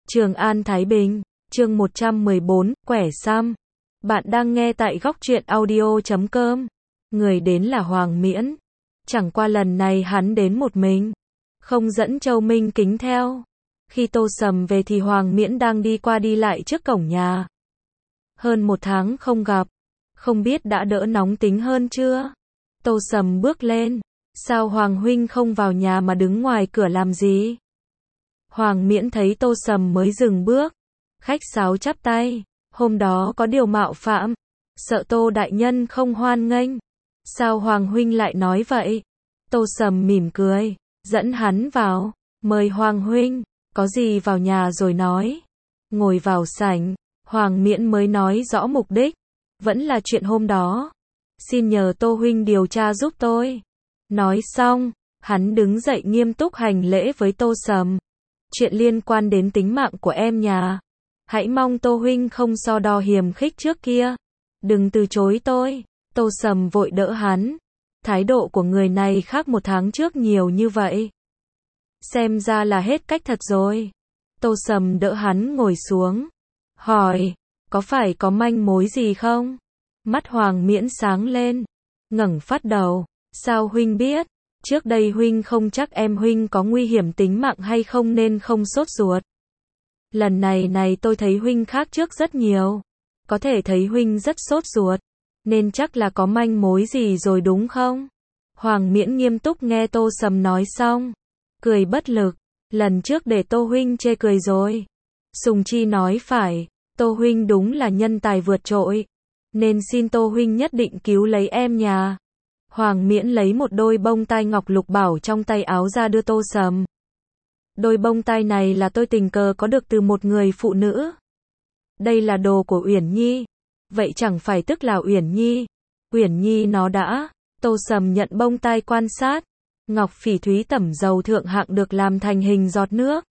Trường An Thái Bình, chương 114, Quẻ Xăm. Bạn đang nghe tại góc truyện audio.com. Người đến là Hoàng Miễn. Chẳng qua lần này hắn đến một mình, không dẫn Châu Minh Kính theo. Khi Tô Sầm về thì Hoàng Miễn đang đi qua đi lại trước cổng nhà. Hơn một tháng không gặp, không biết đã đỡ nóng tính hơn chưa? Tô Sầm bước lên. Sao Hoàng huynh không vào nhà mà đứng ngoài cửa làm gì? Hoàng Miễn thấy Tô Sầm mới dừng bước, khách sáo chắp tay. Hôm đó có điều mạo phạm, sợ Tô đại nhân không hoan nghênh. Sao Hoàng huynh lại nói vậy? Tô Sầm mỉm cười, dẫn hắn vào, mời Hoàng huynh, có gì vào nhà rồi nói. Ngồi vào sảnh, Hoàng Miễn mới nói rõ mục đích, vẫn là chuyện hôm đó. Xin nhờ Tô huynh điều tra giúp tôi. Nói xong, hắn đứng dậy nghiêm túc hành lễ với Tô Sầm. Chuyện liên quan đến tính mạng của em nhà, hãy mong Tô huynh không so đo hiềm khích trước kia. Đừng từ chối tôi. Tô Sầm vội đỡ hắn. Thái độ của người này khác một tháng trước nhiều như vậy. Xem ra là hết cách thật rồi. Tô Sầm đỡ hắn ngồi xuống, hỏi, có phải có manh mối gì không? Mắt Hoàng Miễn sáng lên, ngẩng phát đầu. Sao huynh biết? Trước đây huynh không chắc em huynh có nguy hiểm tính mạng hay không nên không sốt ruột. Lần này tôi thấy huynh khác trước rất nhiều. Có thể thấy huynh rất sốt ruột, nên chắc là có manh mối gì rồi đúng không? Hoàng Miễn nghiêm túc nghe Tô Sầm nói xong, cười bất lực. Lần trước để Tô huynh chê cười rồi. Sùng Chi nói phải, Tô huynh đúng là nhân tài vượt trội, nên xin Tô huynh nhất định cứu lấy em nhà. Hoàng Miễn lấy một đôi bông tai ngọc lục bảo trong tay áo ra đưa Tô Sầm. Đôi bông tai này là tôi tình cờ có được từ một người phụ nữ. Đây là đồ của Uyển Nhi. Vậy chẳng phải tức là Uyển Nhi? Uyển Nhi nó đã. Tô Sầm nhận bông tai quan sát. Ngọc phỉ thúy tẩm dầu thượng hạng được làm thành hình giọt nước.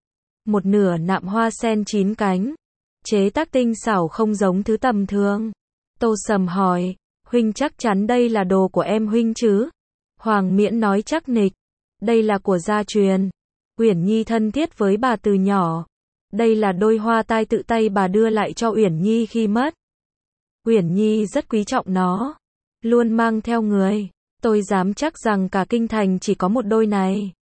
Một nửa nạm hoa sen 9 cánh. Chế tác tinh xảo không giống thứ tầm thường. Tô Sầm hỏi, huynh chắc chắn đây là đồ của em huynh chứ? Hoàng Miễn nói chắc nịch, đây là của gia truyền. Uyển Nhi thân thiết với bà từ nhỏ. Đây là đôi hoa tai tự tay bà đưa lại cho Uyển Nhi khi mất. Uyển Nhi rất quý trọng nó, luôn mang theo người. Tôi dám chắc rằng cả kinh thành chỉ có một đôi này,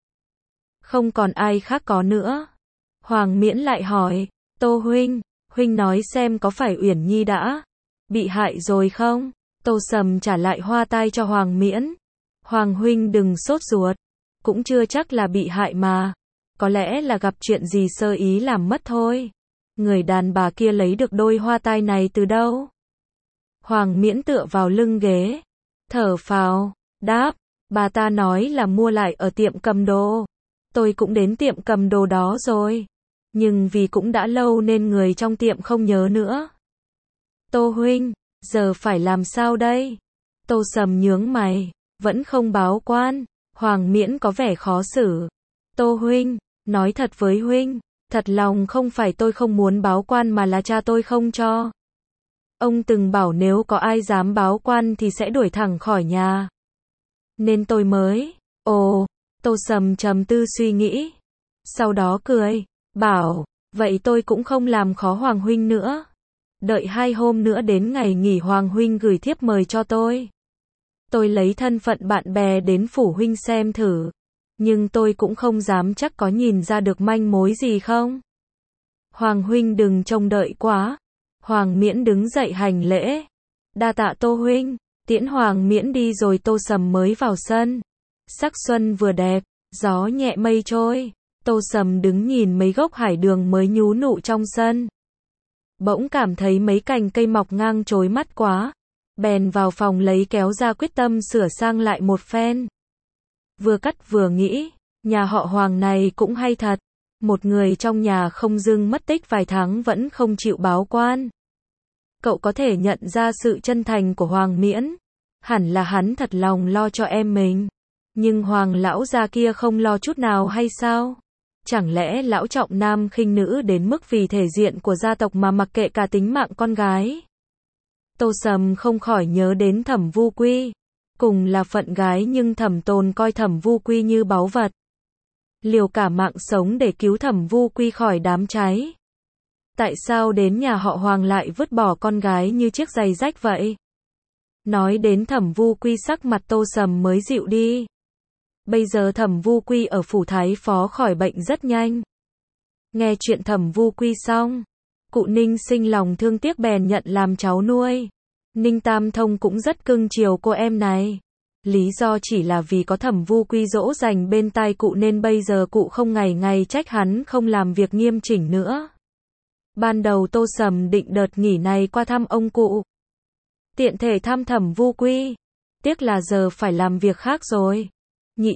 không còn ai khác có nữa. Hoàng Miễn lại hỏi, Tô huynh, huynh nói xem có phải Uyển Nhi đã bị hại rồi không? Tô Sầm trả lại hoa tai cho Hoàng Miễn. Hoàng huynh đừng sốt ruột, cũng chưa chắc là bị hại mà. Có lẽ là gặp chuyện gì sơ ý làm mất thôi. Người đàn bà kia lấy được đôi hoa tai này từ đâu? Hoàng Miễn tựa vào lưng ghế, thở phào, đáp, bà ta nói là mua lại ở tiệm cầm đồ. Tôi cũng đến tiệm cầm đồ đó rồi, nhưng vì cũng đã lâu nên người trong tiệm không nhớ nữa. Tô huynh, giờ phải làm sao đây? Tô Sầm nhướng mày, vẫn không báo quan. Hoàng Miễn có vẻ khó xử. Tô huynh, nói thật với huynh, thật lòng không phải tôi không muốn báo quan mà là cha tôi không cho. Ông từng bảo nếu có ai dám báo quan thì sẽ đuổi thẳng khỏi nhà, nên tôi mới. Ồ, Tô Sầm trầm tư suy nghĩ, sau đó cười, bảo, vậy tôi cũng không làm khó Hoàng huynh nữa. Đợi 2 hôm nữa đến ngày nghỉ Hoàng huynh gửi thiếp mời cho tôi. Tôi lấy thân phận bạn bè đến phủ huynh xem thử, nhưng tôi cũng không dám chắc có nhìn ra được manh mối gì không. Hoàng huynh đừng trông đợi quá. Hoàng Miễn đứng dậy hành lễ. Đa tạ Tô huynh. Tiễn Hoàng Miễn đi rồi Tô Sầm mới vào sân. Sắc xuân vừa đẹp, gió nhẹ mây trôi. Tô Sầm đứng nhìn mấy gốc hải đường mới nhú nụ trong sân. Bỗng cảm thấy mấy cành cây mọc ngang chói mắt quá. Bèn vào phòng lấy kéo ra quyết tâm sửa sang lại một phen. Vừa cắt vừa nghĩ, nhà họ Hoàng này cũng hay thật. Một người trong nhà không dưng mất tích vài tháng vẫn không chịu báo quan. Cậu có thể nhận ra sự chân thành của Hoàng Miễn. Hẳn là hắn thật lòng lo cho em mình. Nhưng Hoàng lão gia kia không lo chút nào hay sao? Chẳng lẽ lão trọng nam khinh nữ đến mức vì thể diện của gia tộc mà mặc kệ cả tính mạng con gái? Tô Sầm không khỏi nhớ đến Thẩm Vu Quy. Cùng là phận gái nhưng Thẩm Tồn coi Thẩm Vu Quy như báu vật. liều cả mạng sống để cứu Thẩm Vu Quy khỏi đám cháy. Tại sao đến nhà họ Hoàng lại vứt bỏ con gái như chiếc giày rách vậy? Nói đến Thẩm Vu Quy sắc mặt Tô Sầm mới dịu đi. Bây giờ Thẩm Vu Quy ở phủ thái phó khỏi bệnh rất nhanh. Nghe chuyện Thẩm Vu Quy xong, cụ Ninh sinh lòng thương tiếc bèn nhận làm cháu nuôi. Ninh Tam Thông cũng rất cưng chiều cô em này. Lý do chỉ là vì có Thẩm Vu Quy dỗ dành bên tai cụ nên bây giờ cụ không ngày ngày trách hắn không làm việc nghiêm chỉnh nữa. Ban đầu Tô Sầm định đợt nghỉ này qua thăm ông cụ, tiện thể thăm Thẩm Vu Quy. Tiếc là giờ phải làm việc khác rồi. Nhị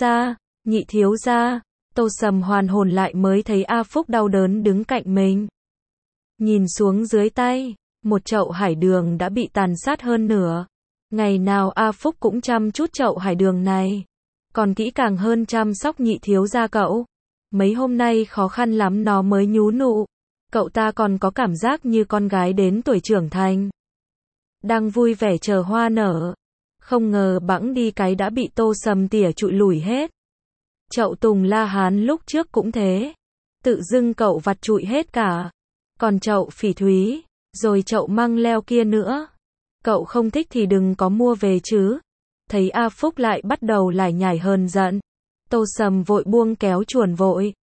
thiếu gia, Tô Sầm hoàn hồn lại mới thấy A Phúc đau đớn đứng cạnh mình. Nhìn xuống dưới tay, một chậu hải đường đã bị tàn sát hơn nửa. Ngày nào A Phúc cũng chăm chút chậu hải đường này, còn kỹ càng hơn chăm sóc nhị thiếu gia cậu. Mấy hôm nay khó khăn lắm nó mới nhú nụ. Cậu ta còn có cảm giác như con gái đến tuổi trưởng thành, đang vui vẻ chờ hoa nở. Không ngờ bẵng đi cái đã bị Tô Sầm tỉa trụi lủi hết. Chậu Tùng La Hán lúc trước cũng thế, tự dưng cậu vặt trụi hết cả. Còn chậu Phỉ Thúy, rồi chậu Măng Leo kia nữa, cậu không thích thì đừng có mua về chứ. Thấy A Phúc lại bắt đầu lải nhải hờn giận, Tô Sầm vội buông kéo chuồn vội.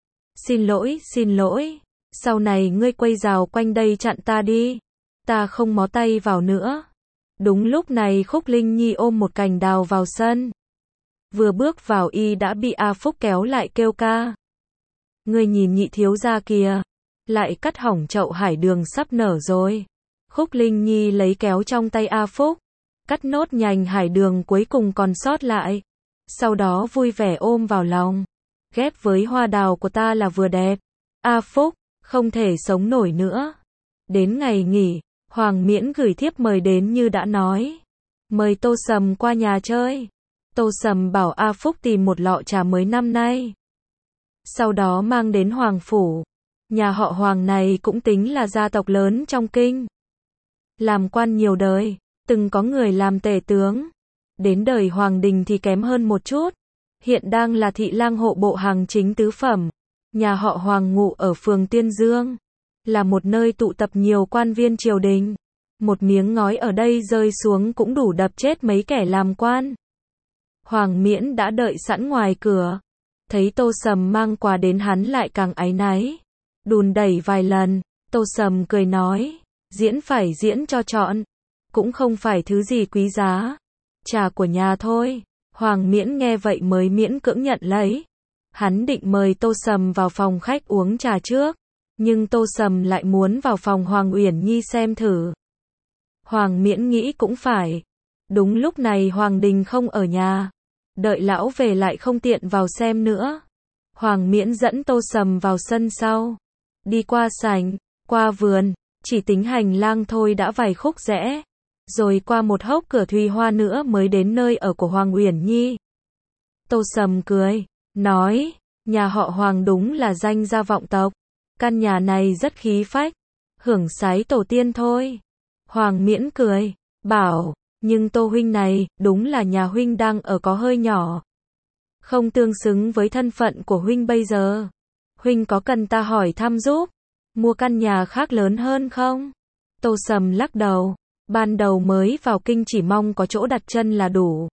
Xin lỗi, sau này ngươi quay rào quanh đây chặn ta đi, ta không mó tay vào nữa. Đúng lúc này Khúc Linh Nhi ôm một cành đào vào sân. Vừa bước vào y đã bị A Phúc kéo lại kêu ca. Ngươi nhìn nhị thiếu gia kìa, lại cắt hỏng chậu hải đường sắp nở rồi. Khúc Linh Nhi lấy kéo trong tay A Phúc, cắt nốt nhành hải đường cuối cùng còn sót lại. Sau đó vui vẻ ôm vào lòng. Ghép với hoa đào của ta là vừa đẹp. A Phúc, không thể sống nổi nữa. Đến ngày nghỉ, Hoàng Miễn gửi thiếp mời đến như đã nói. Mời Tô Sầm qua nhà chơi. Tô Sầm bảo A Phúc tìm một lọ trà mới năm nay. Sau đó mang đến Hoàng Phủ. Nhà họ Hoàng này cũng tính là gia tộc lớn trong kinh. Làm quan nhiều đời, từng có người làm tể tướng. Đến đời Hoàng Đình thì kém hơn một chút. Hiện đang là thị lang hộ bộ hành chính tứ phẩm. Nhà họ Hoàng ngụ ở phường Tiên Dương, là một nơi tụ tập nhiều quan viên triều đình. Một miếng ngói ở đây rơi xuống cũng đủ đập chết mấy kẻ làm quan. Hoàng Miễn đã đợi sẵn ngoài cửa. Thấy Tô Sầm mang quà đến hắn lại càng áy náy. Đùn đẩy vài lần, Tô Sầm cười nói, diễn phải diễn cho trọn. Cũng không phải thứ gì quý giá. Trà của nhà thôi. Hoàng Miễn nghe vậy mới miễn cưỡng nhận lấy. Hắn định mời Tô Sầm vào phòng khách uống trà trước. Nhưng Tô Sầm lại muốn vào phòng Hoàng Uyển Nhi xem thử. Hoàng Miễn nghĩ cũng phải. Đúng lúc này Hoàng Đình không ở nhà. Đợi lão về lại không tiện vào xem nữa. Hoàng Miễn dẫn Tô Sầm vào sân sau. Đi qua sảnh, qua vườn, chỉ tính hành lang thôi đã vài khúc rẽ. Rồi qua một hốc cửa thùy hoa nữa mới đến nơi ở của Hoàng Uyển Nhi. Tô Sầm cười, nói, nhà họ Hoàng đúng là danh gia vọng tộc. Căn nhà này rất khí phách, hưởng sái tổ tiên thôi. Hoàng Miễn cười, bảo, nhưng Tô huynh này, đúng là nhà huynh đang ở có hơi nhỏ. Không tương xứng với thân phận của huynh bây giờ. Huynh có cần ta hỏi thăm giúp, mua căn nhà khác lớn hơn không? Tô Sầm lắc đầu, ban đầu mới vào kinh chỉ mong có chỗ đặt chân là đủ.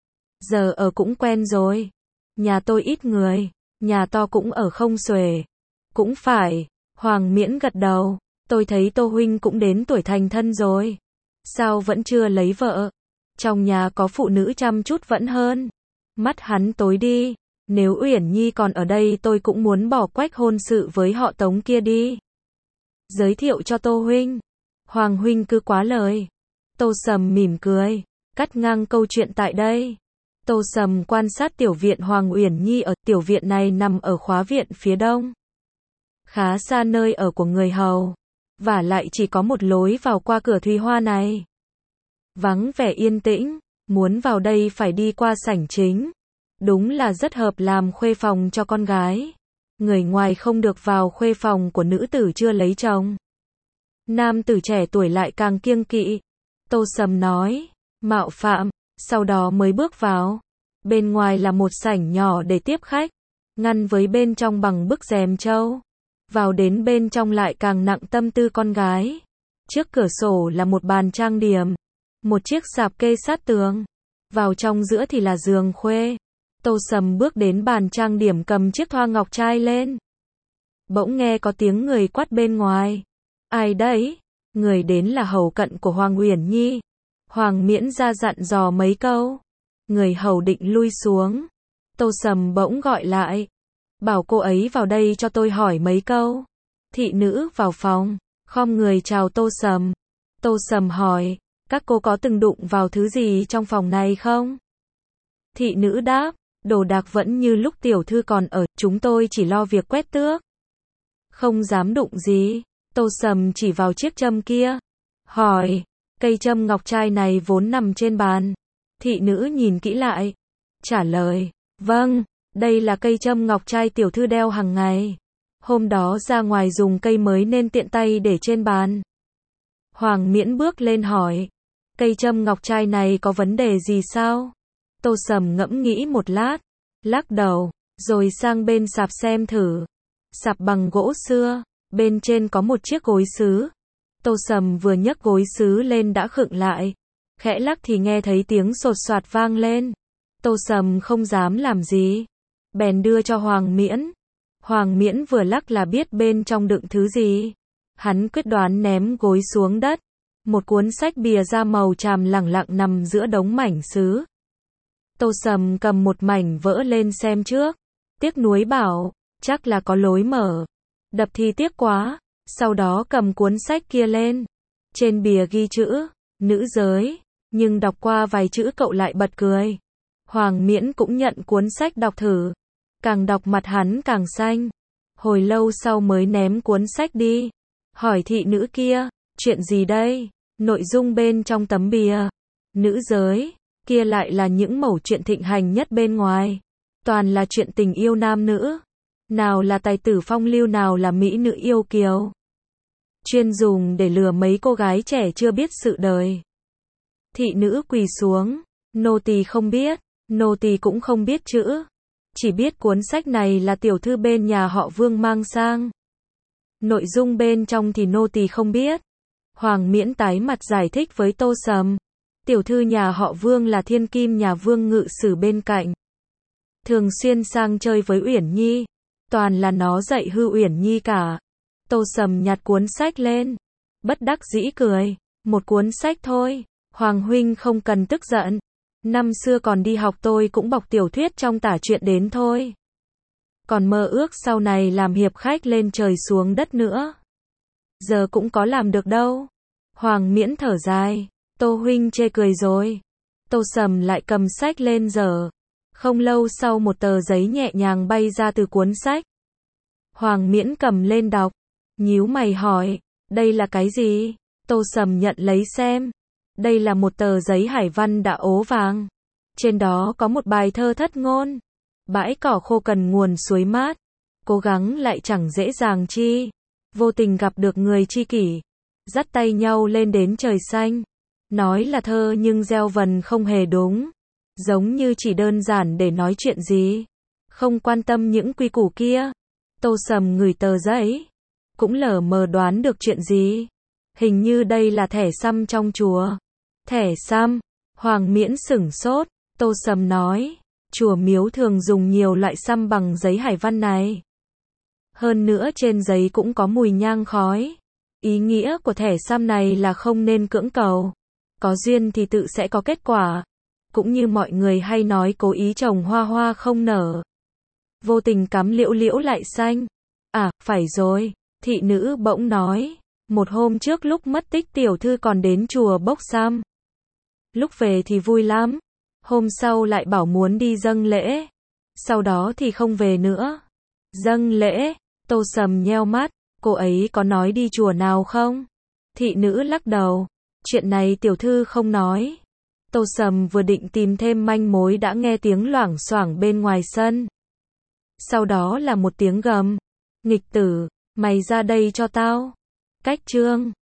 Giờ ở cũng quen rồi. Nhà tôi ít người, nhà to cũng ở không xuể. Cũng phải, Hoàng Miễn gật đầu, tôi thấy Tô huynh cũng đến tuổi thành thân rồi. Sao vẫn chưa lấy vợ? Trong nhà có phụ nữ chăm chút vẫn hơn. Mắt hắn tối đi, nếu Uyển Nhi còn ở đây tôi cũng muốn bỏ quách hôn sự với họ Tống kia đi. Giới thiệu cho Tô huynh. Hoàng huynh cứ quá lời. Tô Sầm mỉm cười, cắt ngang câu chuyện tại đây. Tô Sầm quan sát tiểu viện Hoàng Uyển Nhi ở tiểu viện này nằm ở khóa viện phía đông. Khá xa nơi ở của người hầu. Và lại chỉ có một lối vào qua cửa thùy hoa này. Vắng vẻ yên tĩnh, muốn vào đây phải đi qua sảnh chính. Đúng là rất hợp làm khuê phòng cho con gái. Người ngoài không được vào khuê phòng của nữ tử chưa lấy chồng. Nam tử trẻ tuổi lại càng kiêng kỵ. Tô Sầm nói, mạo phạm, sau đó mới bước vào. Bên ngoài là một sảnh nhỏ để tiếp khách. ngăn với bên trong bằng bức rèm trâu. Vào đến bên trong lại càng nặng tâm tư con gái. Trước cửa sổ là một bàn trang điểm, một chiếc sạp kê sát tường. Vào trong giữa thì là giường khuê. Tô Sầm bước đến bàn trang điểm cầm chiếc thoa ngọc trai lên. Bỗng nghe có tiếng người quát bên ngoài. Ai đấy? Người đến là hầu cận của Hoàng Uyển Nhi. Hoàng Miễn ra dặn dò mấy câu. Người hầu định lui xuống. Tô Sầm bỗng gọi lại. Bảo cô ấy vào đây cho tôi hỏi mấy câu. Thị nữ vào phòng, khom người chào Tô Sầm. Tô Sầm hỏi, các cô có từng đụng vào thứ gì trong phòng này không? Thị nữ đáp, đồ đạc vẫn như lúc tiểu thư còn ở, chúng tôi chỉ lo việc quét tước. Không dám đụng gì. Tô Sầm chỉ vào chiếc châm kia. Hỏi, cây châm ngọc trai này vốn nằm trên bàn. Thị nữ nhìn kỹ lại. Trả lời, vâng, đây là cây châm ngọc trai tiểu thư đeo hàng ngày. Hôm đó ra ngoài dùng cây mới nên tiện tay để trên bàn. Hoàng Miễn bước lên hỏi, cây châm ngọc trai này có vấn đề gì sao? Tô Sầm ngẫm nghĩ một lát, lắc đầu, rồi sang bên sạp xem thử. Sạp bằng gỗ xưa, bên trên có một chiếc gối sứ. Tô Sầm vừa nhấc gối sứ lên đã khựng lại. Khẽ lắc thì nghe thấy tiếng sột soạt vang lên. Tô Sầm không dám làm gì, bèn đưa cho Hoàng Miễn. Hoàng Miễn vừa lắc là biết bên trong đựng thứ gì. Hắn quyết đoán ném gối xuống đất. Một cuốn sách bìa da màu tràm lẳng lặng nằm giữa đống mảnh sứ. Tô Sầm cầm một mảnh vỡ lên xem trước. Tiếc nuối bảo, chắc là có lối mở. Đập thì tiếc quá. Sau đó cầm cuốn sách kia lên. Trên bìa ghi chữ, nữ giới. Nhưng đọc qua vài chữ cậu lại bật cười. Hoàng Miễn cũng nhận cuốn sách đọc thử. Càng đọc mặt hắn càng xanh. Hồi lâu sau mới ném cuốn sách đi. Hỏi thị nữ kia, chuyện gì đây? Nội dung bên trong tấm bìa. Nữ giới, kia lại là những mẩu chuyện thịnh hành nhất bên ngoài. Toàn là chuyện tình yêu nam nữ. Nào là tài tử phong lưu, nào là mỹ nữ yêu kiều. Chuyên dùng để lừa mấy cô gái trẻ chưa biết sự đời. Thị nữ quỳ xuống. Nô tỳ không biết. Nô tỳ cũng không biết chữ. Chỉ biết cuốn sách này là tiểu thư bên nhà họ Vương mang sang. Nội dung bên trong thì nô tỳ không biết. Hoàng Miễn tái mặt giải thích với Tô Sầm. Tiểu thư nhà họ Vương là thiên kim nhà Vương ngự sử bên cạnh. Thường xuyên sang chơi với Uyển Nhi. Toàn là nó dạy hư Uyển Nhi cả. Tô Sầm nhặt cuốn sách lên. Bất đắc dĩ cười. Một cuốn sách thôi. Hoàng huynh không cần tức giận. Năm xưa còn đi học tôi cũng bọc tiểu thuyết trong tả truyện đến thôi. Còn mơ ước sau này làm hiệp khách lên trời xuống đất nữa. Giờ cũng có làm được đâu. Hoàng Miễn thở dài. Tô huynh chê cười rồi. Tô Sầm lại cầm sách lên dở. Không lâu sau một tờ giấy nhẹ nhàng bay ra từ cuốn sách. Hoàng Miễn cầm lên đọc. Nhíu mày hỏi. Đây là cái gì? Tô Sầm nhận lấy xem. Đây là một tờ giấy hải văn đã ố vàng. Trên đó có một bài thơ thất ngôn. Bãi cỏ khô cần nguồn suối mát. Cố gắng lại chẳng dễ dàng chi. Vô tình gặp được người tri kỷ. Dắt tay nhau lên đến trời xanh. Nói là thơ nhưng gieo vần không hề đúng. Giống như chỉ đơn giản để nói chuyện gì. Không quan tâm những quy củ kia. Tô Sầm ngửi tờ giấy. Cũng lờ mờ đoán được chuyện gì. Hình như đây là thẻ săm trong chùa. Thẻ săm. Hoàng Miễn sửng sốt. Tô Sầm nói. Chùa miếu thường dùng nhiều loại săm bằng giấy hải văn này. Hơn nữa trên giấy cũng có mùi nhang khói. Ý nghĩa của thẻ săm này là không nên cưỡng cầu. Có duyên thì tự sẽ có kết quả. Cũng như mọi người hay nói cố ý trồng hoa hoa không nở. Vô tình cắm liễu liễu lại xanh. À, phải rồi. Thị nữ bỗng nói. Một hôm trước lúc mất tích tiểu thư còn đến chùa bốc săm. Lúc về thì vui lắm. Hôm sau lại bảo muốn đi dâng lễ. Sau đó thì không về nữa. Dâng lễ. Tô Sầm nheo mắt. Cô ấy có nói đi chùa nào không? Thị nữ lắc đầu. Chuyện này tiểu thư không nói. Tô Sầm vừa định tìm thêm manh mối đã nghe tiếng loảng xoảng bên ngoài sân. Sau đó là một tiếng gầm. Nghịch tử, mày ra đây cho tao. Cách chương